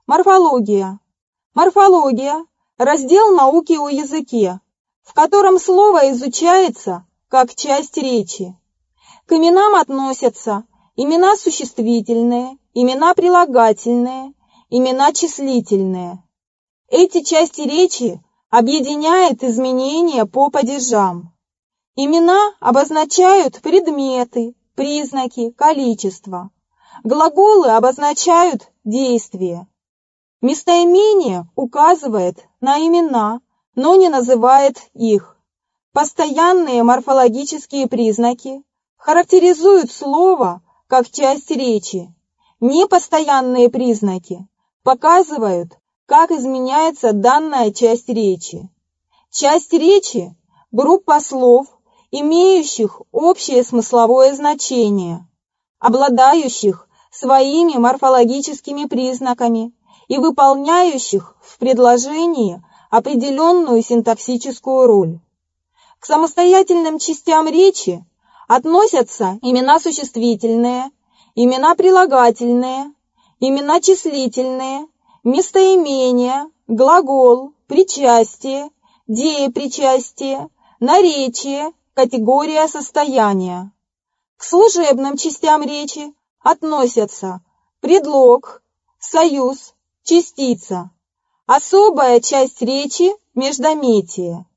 Морфология. Морфология – раздел науки о языке, в котором слово изучается как часть речи. К именам относятся имена существительные, имена прилагательные, имена числительные. Эти части речи объединяет изменения по падежам. Имена обозначают предметы, признаки, количество. Глаголы обозначают действия. Местоимение указывает на имена, но не называет их. Постоянные морфологические признаки характеризуют слово как часть речи. Непостоянные признаки показывают, как изменяется данная часть речи. Часть речи – группа слов, имеющих общее смысловое значение, обладающих своими морфологическими признаками и выполняющих в предложении определенную синтаксическую роль. К самостоятельным частям речи относятся имена существительные, имена прилагательные, имена числительные, местоимения, глагол, причастие, деепричастие, наречие, категория состояния. К служебным частям речи относятся предлог, союз, частица. Особая часть речи – междометие.